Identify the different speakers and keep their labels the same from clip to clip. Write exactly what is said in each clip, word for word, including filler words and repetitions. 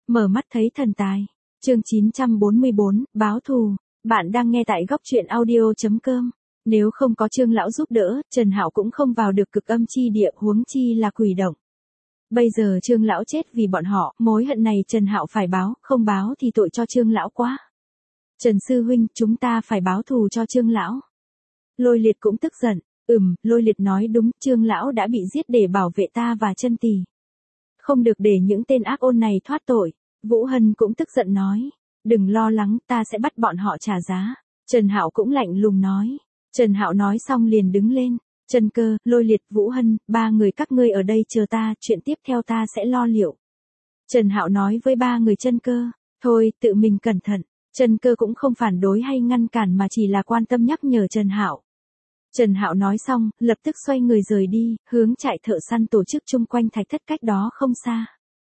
Speaker 1: Mở mắt thấy thần tài. Chương chín trăm bốn mươi bốn, báo thù. Bạn đang nghe tại góc truyện audio chấm com. Nếu không có Trương lão giúp đỡ, Trần Hạo cũng không vào được cực âm chi địa, huống chi là quỷ động. Bây giờ Trương lão chết vì bọn họ, mối hận này Trần Hạo phải báo, không báo thì tội cho Trương lão quá. Trần sư huynh, chúng ta phải báo thù cho Trương lão. Lôi Liệt cũng tức giận. Ừm, Lôi Liệt nói đúng, Trương lão đã bị giết để bảo vệ ta và Chân Tỷ. Không được để những tên ác ôn này thoát tội. Vũ Hân cũng tức giận nói. Đừng lo lắng, ta sẽ bắt bọn họ trả giá. Trần Hạo cũng lạnh lùng nói. Trần Hạo nói xong liền đứng lên. Trần Cơ, Lôi Liệt, Vũ Hân, ba người các ngươi ở đây chờ ta, chuyện tiếp theo ta sẽ lo liệu. Trần Hạo nói với ba người Trân Cơ. Thôi, tự mình cẩn thận. Trân Cơ cũng không phản đối hay ngăn cản mà chỉ là quan tâm nhắc nhở Trần Hạo. Trần Hạo nói xong, lập tức xoay người rời đi, hướng trại thợ săn tổ chức chung quanh thạch thất cách đó không xa.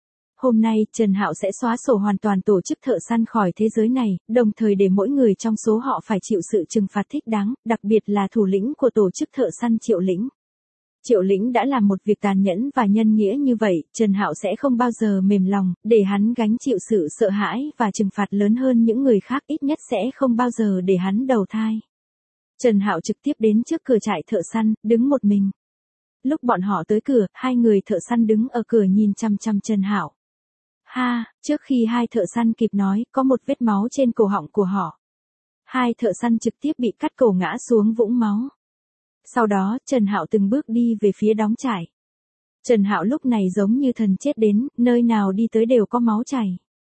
Speaker 1: Hôm nay, Trần Hạo sẽ xóa sổ hoàn toàn tổ chức thợ săn khỏi thế giới này, đồng thời để mỗi người trong số họ phải chịu sự trừng phạt thích đáng, đặc biệt là thủ lĩnh của tổ chức thợ săn Triệu Lĩnh. Triệu Lĩnh đã làm một việc tàn nhẫn và nhân nghĩa như vậy, Trần Hạo sẽ không bao giờ mềm lòng, để hắn gánh chịu sự sợ hãi và trừng phạt lớn hơn những người khác, ít nhất sẽ không bao giờ để hắn đầu thai. Trần Hạo trực tiếp đến trước cửa trại thợ săn, đứng một mình. Lúc bọn họ tới cửa, hai người thợ săn đứng ở cửa nhìn chăm chăm Trần Hạo. Ha, trước khi hai thợ săn kịp nói, có một vết máu trên cổ họng của họ. Hai thợ săn trực tiếp bị cắt cổ ngã xuống vũng máu. Sau đó, Trần Hạo từng bước đi về phía đóng trại. Trần Hạo lúc này giống như thần chết đến, nơi nào đi tới đều có máu chảy.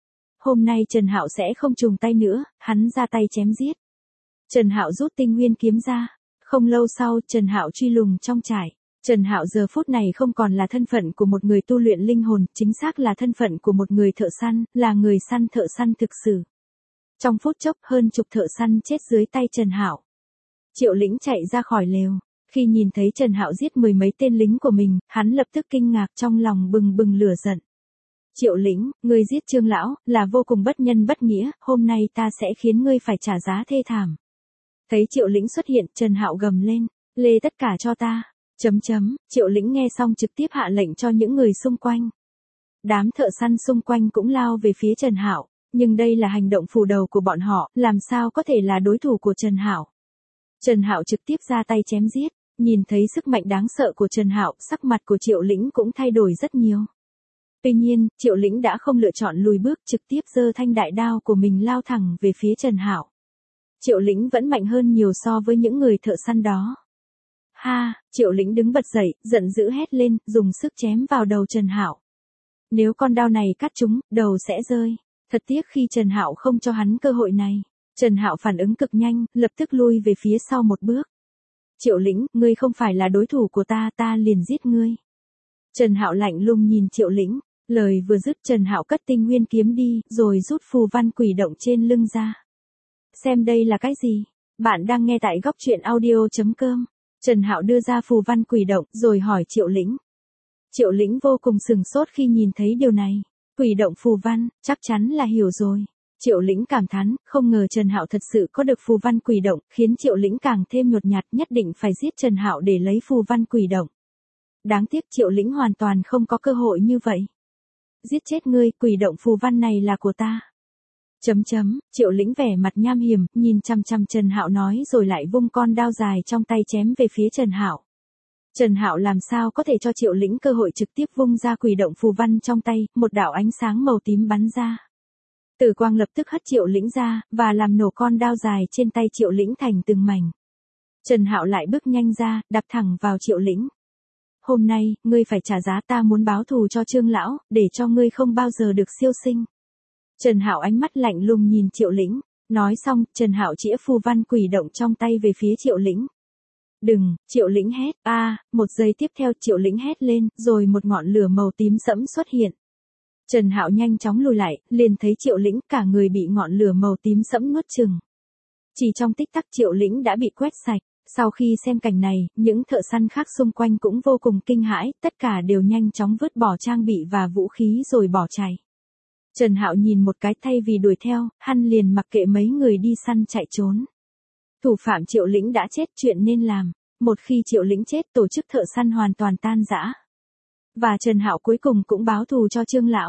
Speaker 1: Hôm nay Trần Hạo sẽ không chùn tay nữa, hắn ra tay chém giết. Trần Hạo rút tinh nguyên kiếm ra. Không lâu sau, Trần Hạo truy lùng trong trại. Trần Hạo giờ phút này không còn là thân phận của một người tu luyện linh hồn, chính xác là thân phận của một người thợ săn, là người săn thợ săn thực sự. Trong phút chốc, hơn chục thợ săn chết dưới tay Trần Hạo. Triệu Lĩnh chạy ra khỏi lều. Khi nhìn thấy Trần Hạo giết mười mấy tên lính của mình, hắn lập tức kinh ngạc, trong lòng bừng bừng lửa giận. Triệu Lĩnh, ngươi giết Trương lão, là vô cùng bất nhân bất nghĩa, hôm nay ta sẽ khiến ngươi phải trả giá thê thảm. Thấy Triệu Lĩnh xuất hiện, Trần Hạo gầm lên, lê tất cả cho ta. Chấm chấm, Triệu Lĩnh nghe xong trực tiếp hạ lệnh cho những người xung quanh. Đám thợ săn xung quanh cũng lao về phía Trần Hạo, nhưng đây là hành động phù đầu của bọn họ, làm sao có thể là đối thủ của Trần Hạo. Trần Hạo trực tiếp ra tay chém giết, nhìn thấy sức mạnh đáng sợ của Trần Hạo, sắc mặt của Triệu Lĩnh cũng thay đổi rất nhiều. Tuy nhiên, Triệu Lĩnh đã không lựa chọn lùi bước, trực tiếp giơ thanh đại đao của mình lao thẳng về phía Trần Hạo. Triệu Lĩnh vẫn mạnh hơn nhiều so với những người thợ săn đó. Ha, Triệu Lĩnh đứng bật dậy, giận dữ hét lên, dùng sức chém vào đầu Trần Hạo. Nếu con đao này cắt trúng, đầu sẽ rơi. Thật tiếc khi Trần Hạo không cho hắn cơ hội này. Trần Hạo phản ứng cực nhanh, lập tức lui về phía sau một bước. Triệu Lĩnh, ngươi không phải là đối thủ của ta, ta liền giết ngươi. Trần Hạo lạnh lùng nhìn Triệu Lĩnh, lời vừa dứt Trần Hạo cất tinh nguyên kiếm đi, rồi rút phù văn quỷ động trên lưng ra. Xem đây là cái gì? Bạn đang nghe tại góc truyện audio chấm com. Trần Hạo đưa ra phù văn quỷ động, rồi hỏi Triệu Lĩnh. Triệu Lĩnh vô cùng sừng sốt khi nhìn thấy điều này. Quỷ động phù văn, chắc chắn là hiểu rồi. Triệu Lĩnh cảm thán, không ngờ Trần Hạo thật sự có được phù văn quỷ động, khiến Triệu Lĩnh càng thêm nhột nhạt, nhất định phải giết Trần Hạo để lấy phù văn quỷ động. Đáng tiếc Triệu Lĩnh hoàn toàn không có cơ hội như vậy. Giết chết ngươi, quỷ động phù văn này là của ta. Chấm chấm, Triệu Lĩnh vẻ mặt nham hiểm, nhìn chăm chăm Trần Hạo nói rồi lại vung con đao dài trong tay chém về phía Trần Hạo. Trần Hạo làm sao có thể cho Triệu Lĩnh cơ hội, trực tiếp vung ra quỷ động phù văn trong tay, một đạo ánh sáng màu tím bắn ra. Tử quang lập tức hất Triệu Lĩnh ra, và làm nổ con đao dài trên tay Triệu Lĩnh thành từng mảnh. Trần Hạo lại bước nhanh ra, đạp thẳng vào Triệu Lĩnh. Hôm nay, ngươi phải trả giá, ta muốn báo thù cho Trương lão, để cho ngươi không bao giờ được siêu sinh. Trần Hạo ánh mắt lạnh lùng nhìn Triệu Lĩnh, nói xong, Trần Hạo chĩa phù văn quỷ động trong tay về phía Triệu Lĩnh. Đừng, Triệu Lĩnh hét, a, à, một giây tiếp theo Triệu Lĩnh hét lên, rồi một ngọn lửa màu tím sẫm xuất hiện. Trần Hạo nhanh chóng lùi lại, liền thấy Triệu Lĩnh cả người bị ngọn lửa màu tím sẫm nuốt chửng. Chỉ trong tích tắc Triệu Lĩnh đã bị quét sạch. Sau khi xem cảnh này, những thợ săn khác xung quanh cũng vô cùng kinh hãi, tất cả đều nhanh chóng vứt bỏ trang bị và vũ khí rồi bỏ chạy. Trần Hạo nhìn một cái, thay vì đuổi theo, hắn liền mặc kệ mấy người đi săn chạy trốn. Thủ phạm Triệu Lĩnh đã chết, chuyện nên làm. Một khi Triệu Lĩnh chết, tổ chức thợ săn hoàn toàn tan rã. Và Trần Hạo cuối cùng cũng báo thù cho Trương lão.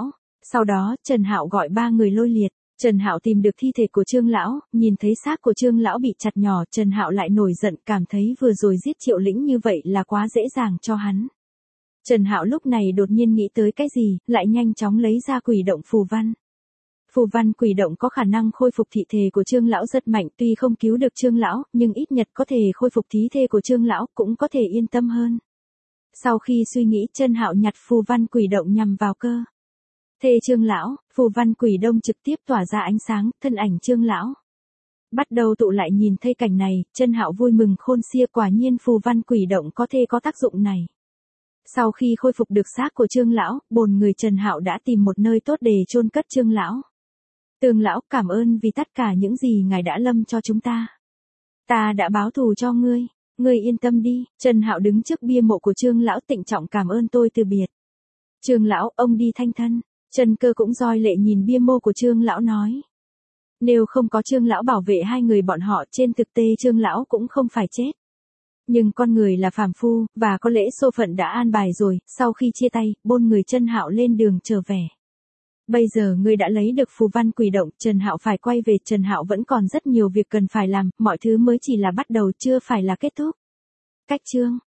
Speaker 1: Sau đó, Trần Hạo gọi ba người lôi liệt. Trần Hạo tìm được thi thể của Trương lão, nhìn thấy xác của Trương lão bị chặt nhỏ, Trần Hạo lại nổi giận, cảm thấy vừa rồi giết Triệu Lĩnh như vậy là quá dễ dàng cho hắn. Trần Hạo lúc này đột nhiên nghĩ tới cái gì, lại nhanh chóng lấy ra quỷ động phù văn. Phù văn quỷ động có khả năng khôi phục thị thể của Trương lão rất mạnh, tuy không cứu được Trương lão, nhưng ít nhất có thể khôi phục thí thể của Trương lão, cũng có thể yên tâm hơn. Sau khi suy nghĩ, Trần Hạo nhặt phù văn quỷ động nhằm vào cơ thể Trương lão, phù văn quỷ đông trực tiếp tỏa ra ánh sáng, thân ảnh Trương lão bắt đầu tụ lại. Nhìn thấy cảnh này, Trần Hạo vui mừng khôn xiết, quả nhiên phù văn quỷ động có thể có tác dụng này. Sau khi khôi phục được xác của Trương lão, bổn người Trần Hạo đã tìm một nơi tốt để chôn cất Trương lão. Tường lão, cảm ơn vì tất cả những gì ngài đã lâm cho chúng ta. Ta đã báo thù cho ngươi, ngươi yên tâm đi. Trần Hạo đứng trước bia mộ của Trương lão trịnh trọng cảm ơn tôi từ biệt. Trương lão, ông đi thanh thân. Trần Cơ cũng roi lệ nhìn bia mộ của Trương lão nói. Nếu không có Trương lão bảo vệ hai người bọn họ, trên thực tế Trương lão cũng không phải chết. Nhưng con người là phàm phu, và có lẽ số phận đã an bài rồi. Sau khi chia tay, bốn người Trần Hạo lên đường trở về. Bây giờ ngươi đã lấy được phù văn quỷ động, Trần Hạo phải quay về. Trần Hạo vẫn còn rất nhiều việc cần phải làm, mọi thứ mới chỉ là bắt đầu, chưa phải là kết thúc. Cách chương